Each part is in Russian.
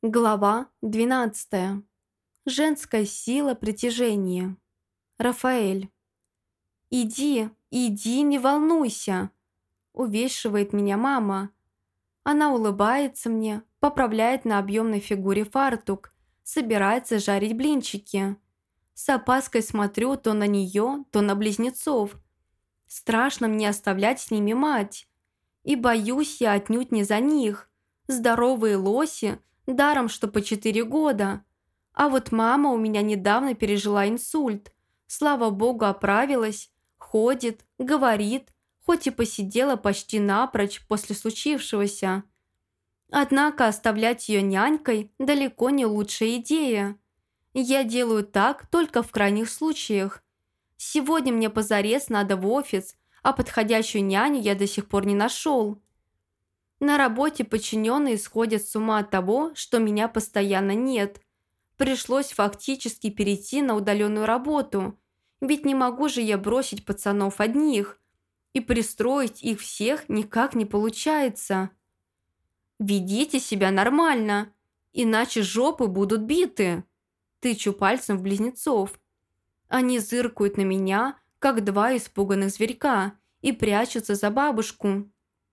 Глава 12. Женская сила притяжения. Рафаэль. «Иди, иди, не волнуйся», – увещевает меня мама. Она улыбается мне, поправляет на объемной фигуре фартук, собирается жарить блинчики. С опаской смотрю то на нее, то на близнецов. Страшно мне оставлять с ними мать. И боюсь я отнюдь не за них. Здоровые лоси, даром что по 4 года. А вот мама у меня недавно пережила инсульт. Слава богу, оправилась, ходит, говорит, хоть и посидела почти напрочь после случившегося. Однако оставлять ее нянькой далеко не лучшая идея. Я делаю так только в крайних случаях. Сегодня мне позарез надо в офис, а подходящую няню я до сих пор не нашел. На работе подчиненные сходят с ума от того, что меня постоянно нет. Пришлось фактически перейти на удаленную работу, ведь не могу же я бросить пацанов одних, и пристроить их всех никак не получается. «Ведите себя нормально, иначе жопы будут биты», тычу пальцем в близнецов. Они зыркают на меня, как два испуганных зверька, и прячутся за бабушку.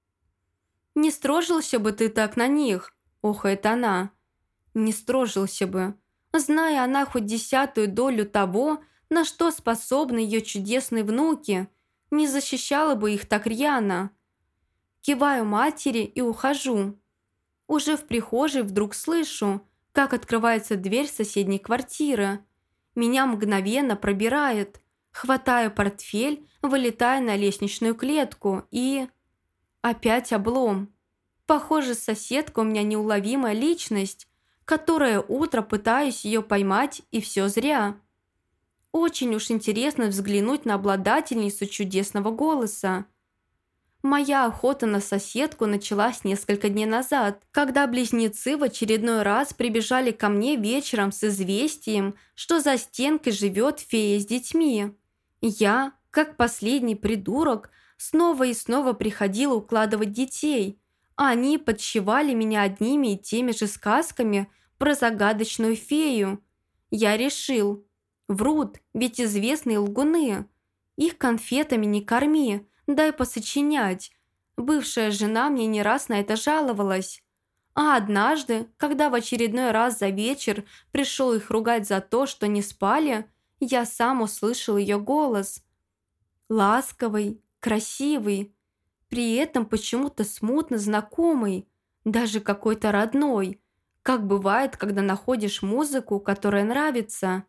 «Не строжился бы ты так на них», – охает она. «Не строжился бы, зная она хоть 10-ую долю того, на что способны ее чудесные внуки, не защищала бы их так рьяно». Киваю матери и ухожу. Уже в прихожей вдруг слышу, как открывается дверь соседней квартиры. Меня мгновенно пробирает. Хватаю портфель, вылетаю на лестничную клетку и... Опять облом. Похоже, соседка у меня неуловимая личность, которая утро пытаюсь ее поймать, и все зря. Очень уж интересно взглянуть на обладательницу чудесного голоса. Моя охота на соседку началась несколько дней назад, когда близнецы в очередной раз прибежали ко мне вечером с известием, что за стенкой живет фея с детьми. Я, как последний придурок, снова и снова приходила укладывать детей, а они подщевали меня одними и теми же сказками про загадочную фею. Я решил. Врут, ведь известные лгуны. Их конфетами не корми, дай посочинять. Бывшая жена мне не раз на это жаловалась. А однажды, когда в очередной раз за вечер пришел их ругать за то, что не спали, я сам услышал ее голос. Ласковый, красивый, при этом почему-то смутно знакомый, даже какой-то родной, как бывает, когда находишь музыку, которая нравится.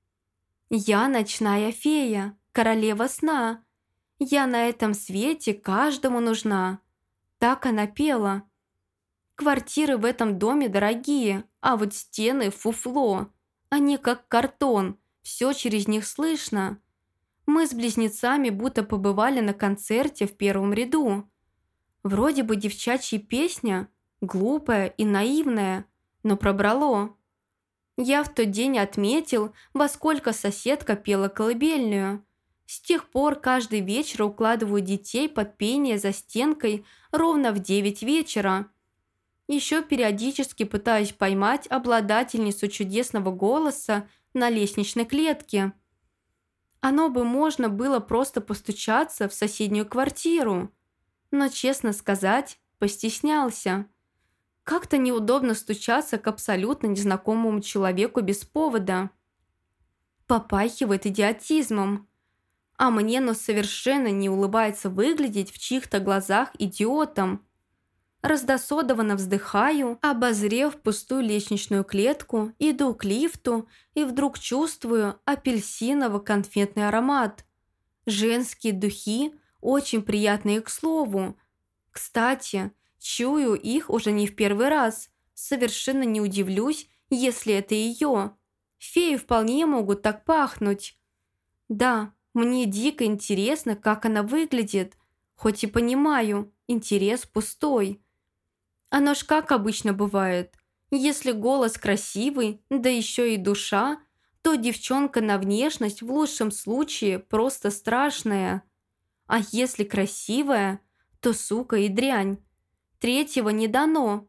«Я ночная фея, королева сна. Я на этом свете каждому нужна». Так она пела. Квартиры в этом доме дорогие, а вот стены фуфло. Они как картон, все через них слышно. Мы с близнецами будто побывали на концерте в первом ряду. Вроде бы девчачья песня, глупая и наивная, но пробрало. Я в тот день отметил, во сколько соседка пела колыбельную. С тех пор каждый вечер укладываю детей под пение за стенкой ровно в 9 вечера. Еще периодически пытаюсь поймать обладательницу чудесного голоса на лестничной клетке. Оно бы можно было просто постучаться в соседнюю квартиру. Но, честно сказать, постеснялся. Как-то неудобно стучаться к абсолютно незнакомому человеку без повода. Попахивает идиотизмом. А мне совершенно не улыбается выглядеть в чьих-то глазах идиотом. Раздосодованно вздыхаю, обозрев пустую лестничную клетку, иду к лифту и вдруг чувствую апельсиново-конфетный аромат. Женские духи очень приятные к слову. Кстати, чую их уже не в первый раз. Совершенно не удивлюсь, если это ее. Феи вполне могут так пахнуть. Да, мне дико интересно, как она выглядит. Хоть и понимаю, интерес пустой. Оно ж как обычно бывает. Если голос красивый, да еще и душа, то девчонка на внешность в лучшем случае просто страшная. А если красивая, то сука и дрянь. Третьего не дано.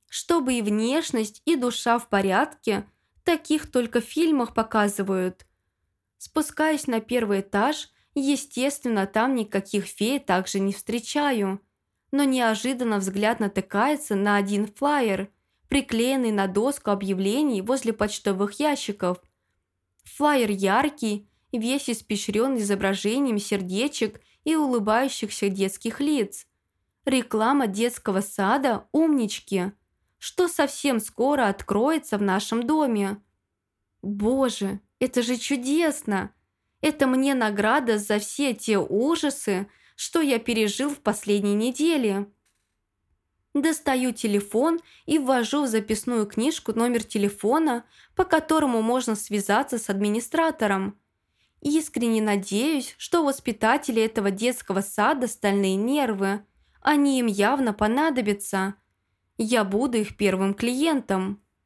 Чтобы и внешность, и душа в порядке, таких только в фильмах показывают. Спускаюсь на первый этаж, естественно, там никаких фей также не встречаю. Но неожиданно взгляд натыкается на один флаер, приклеенный на доску объявлений возле почтовых ящиков. Флаер яркий, весь испещрен изображением сердечек и улыбающихся детских лиц. Реклама детского сада «Умнички», что совсем скоро откроется в нашем доме. Боже, это же чудесно! Это мне награда за все те ужасы, что я пережил в последней неделе. Достаю телефон и ввожу в записную книжку номер телефона, по которому можно связаться с администратором. Искренне надеюсь, что воспитатели этого детского сада стальные нервы. Они им явно понадобятся. Я буду их первым клиентом.